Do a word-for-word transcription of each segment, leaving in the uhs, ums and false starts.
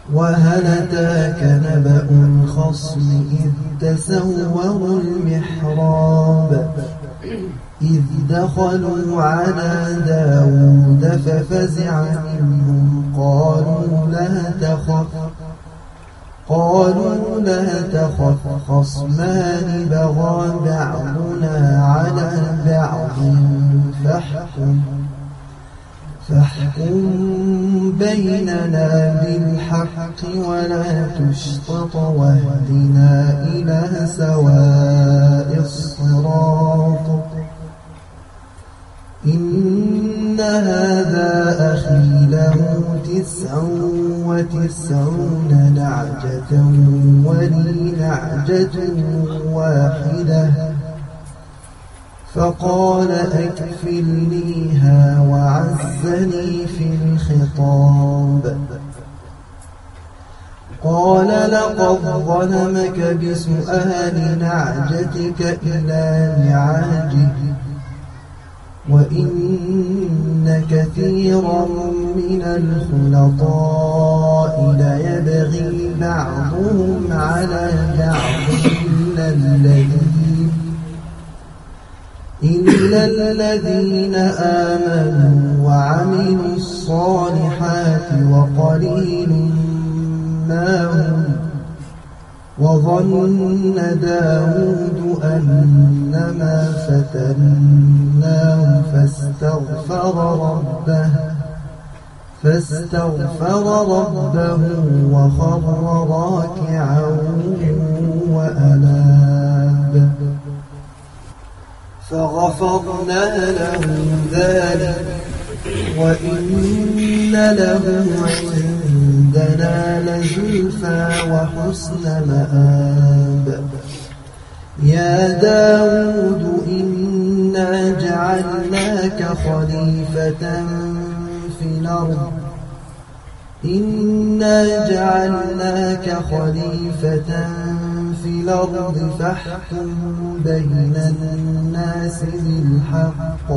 وهل أتاك نبأ الخصم إذ تسوروا المحراب إذ دخلوا على داود ففزع منهم قالوا لا تخف قالوا لا تخف خصمان بغى بعضنا على بعض فاحكم فاحكم بيننا بالحق ولا تشطط واهدنا إلى سواء الصراط إن هذا أخي له تسع وتسعون نعجة ولي نعجة واحدة فقال أكفلنيها وعزني في الخطاب قال لقد ظلمك بسؤال نعجتك إلى نعاجه وإن كثيرا من الخلطاء ليبغي بعضهم على بعض إلا الذين إلا الذين آمنوا وعملوا الصالحات وقليل ما هم وظن داود أنما فتناه فاستغفر ربه فاستغفر ربه وخر راكعا وأناب فغفرنا له ذلك وإن له عندنا لزلفى وحسن مآب يا داود إنا جعلناك خليفة في الأرض إنا جعلناك خليفة في الأرض فاحكم بين الناس بالحق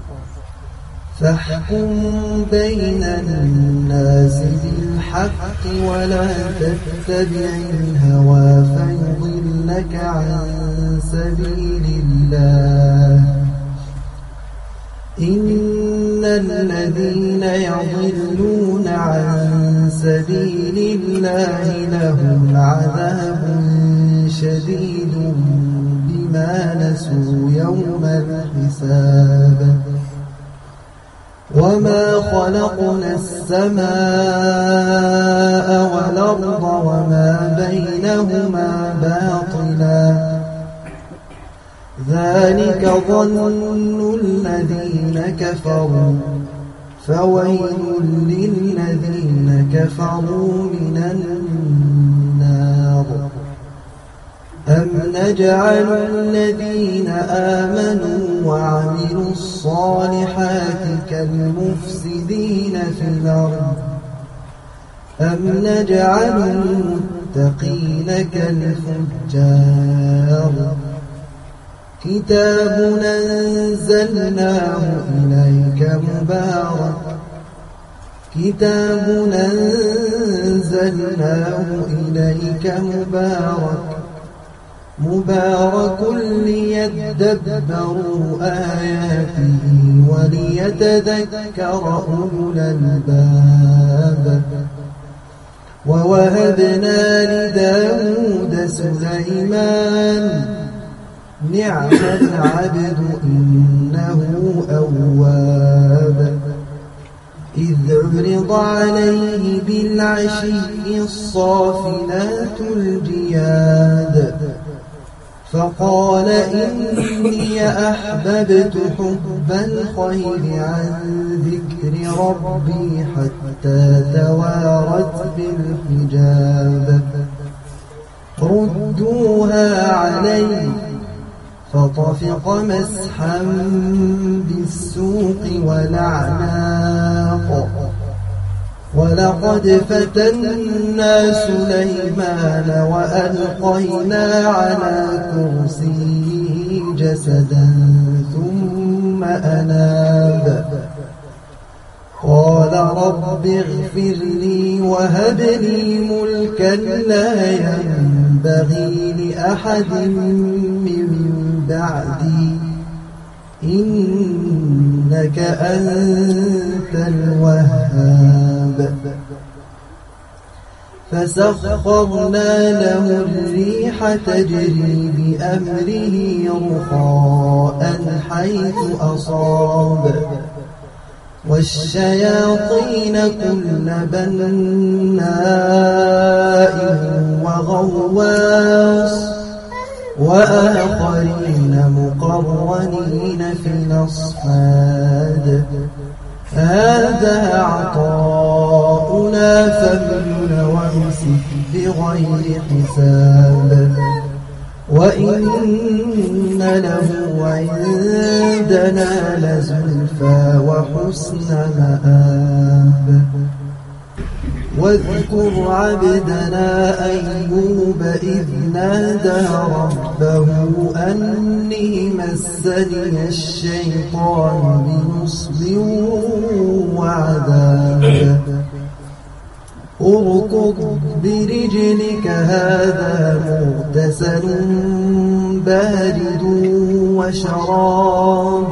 فاحكم بين الناس بالحق ولا تتبع الهوى فيضلك عن سبيل الله إن الذين يضلون عن سبيل الله لهم عذاب شديد بما نسوا يوم الحساب وما خلقنا السماء والأرض وما بينهما باطلا ذلك ظن الذين كفروا فويل للذين كفروا من النار أم نجعل الذين آمنوا وعملوا الصالحات كالمفسدين في الأرض أم نجعل المتقين كالفجار كتاب أنزلناه إليك مبارك كتاب أنزلناه إليك مبارك مبارك ليدبروا آياته وليتذكر أولو الألباب ووهبنا لداود سليمان نعم العبد إنه أواب إذ عرض عليه بالعشي الصافنات الجياد فقال إني أحببت حب الخير عن ذكر ربي حتى توارت بالحجاب ردوها علي فطفق مسحا بالسوق والأعناق ولقد فتنا سليمان وألقينا على كرسيه جسدا ثم أناب قال رب اغفر لي وهب لي ملكا لا ينبغي لأحد من بعدي إنك أنت الوهاب فسخرنا له الريح تجري بأمره رخاء حيث أصاب والشياطين كل بناء وغواص وآخرين مقرنين في الأصفاد هذا عطاؤنا فامنن وامسك بغير حساب وإن له عندنا لزلفى وحسن مآب واذكر عبدنا أيوب إذ نادى ربه أني مسني الشيطان بنصب وعذاب اركض برجلك هذا مغتسل بارد وشراب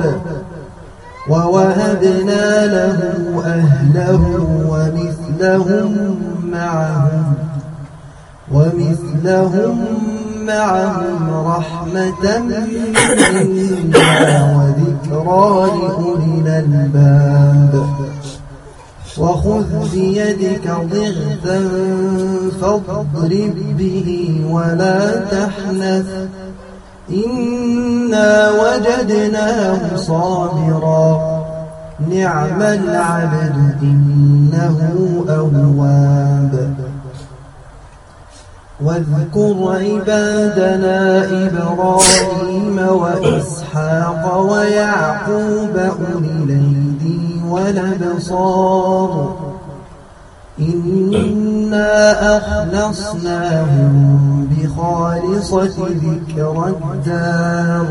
ووهبنا له أهله ومثلهم معهم ومثلهم معهم رحمة منا وذكرى لأولي الألباب وخذ بيدك ضغثا فاضرب به ولا تحنث إنا وجدناه صابرا نعم العبد إنه أواب واذكر عبادنا إبراهيم وإسحاق ويعقوب أولي الأيدي والأبصار إنا أخلصناهم بخالصة ذكر الدار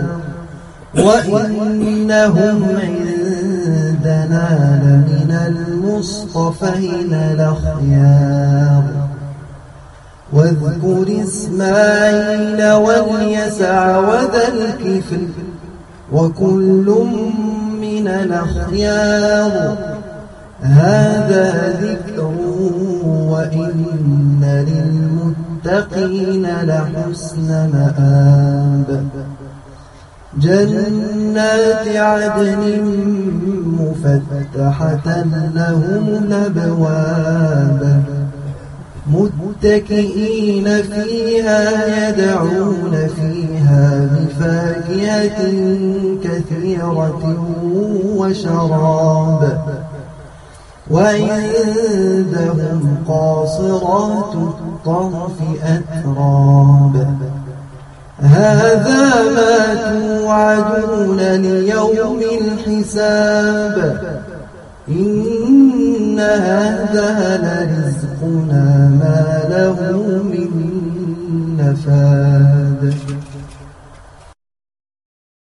وإنهم عندنا لمن المصطفين الأخيار واذكر إسماعيل واليسع وذا الكفل وكل من الأخيار هذا ذكر وإن للمتقين لحسن مآب جنات عدن مفتحة لهم الأبواب متكئين فيها يدعون فيها بفاكهة كثيرة وشراب وعندهم قاصرات الطرف أتراب هذا ما توعدون ليوم الحساب إن هذا لرزقنا ما له من نفاد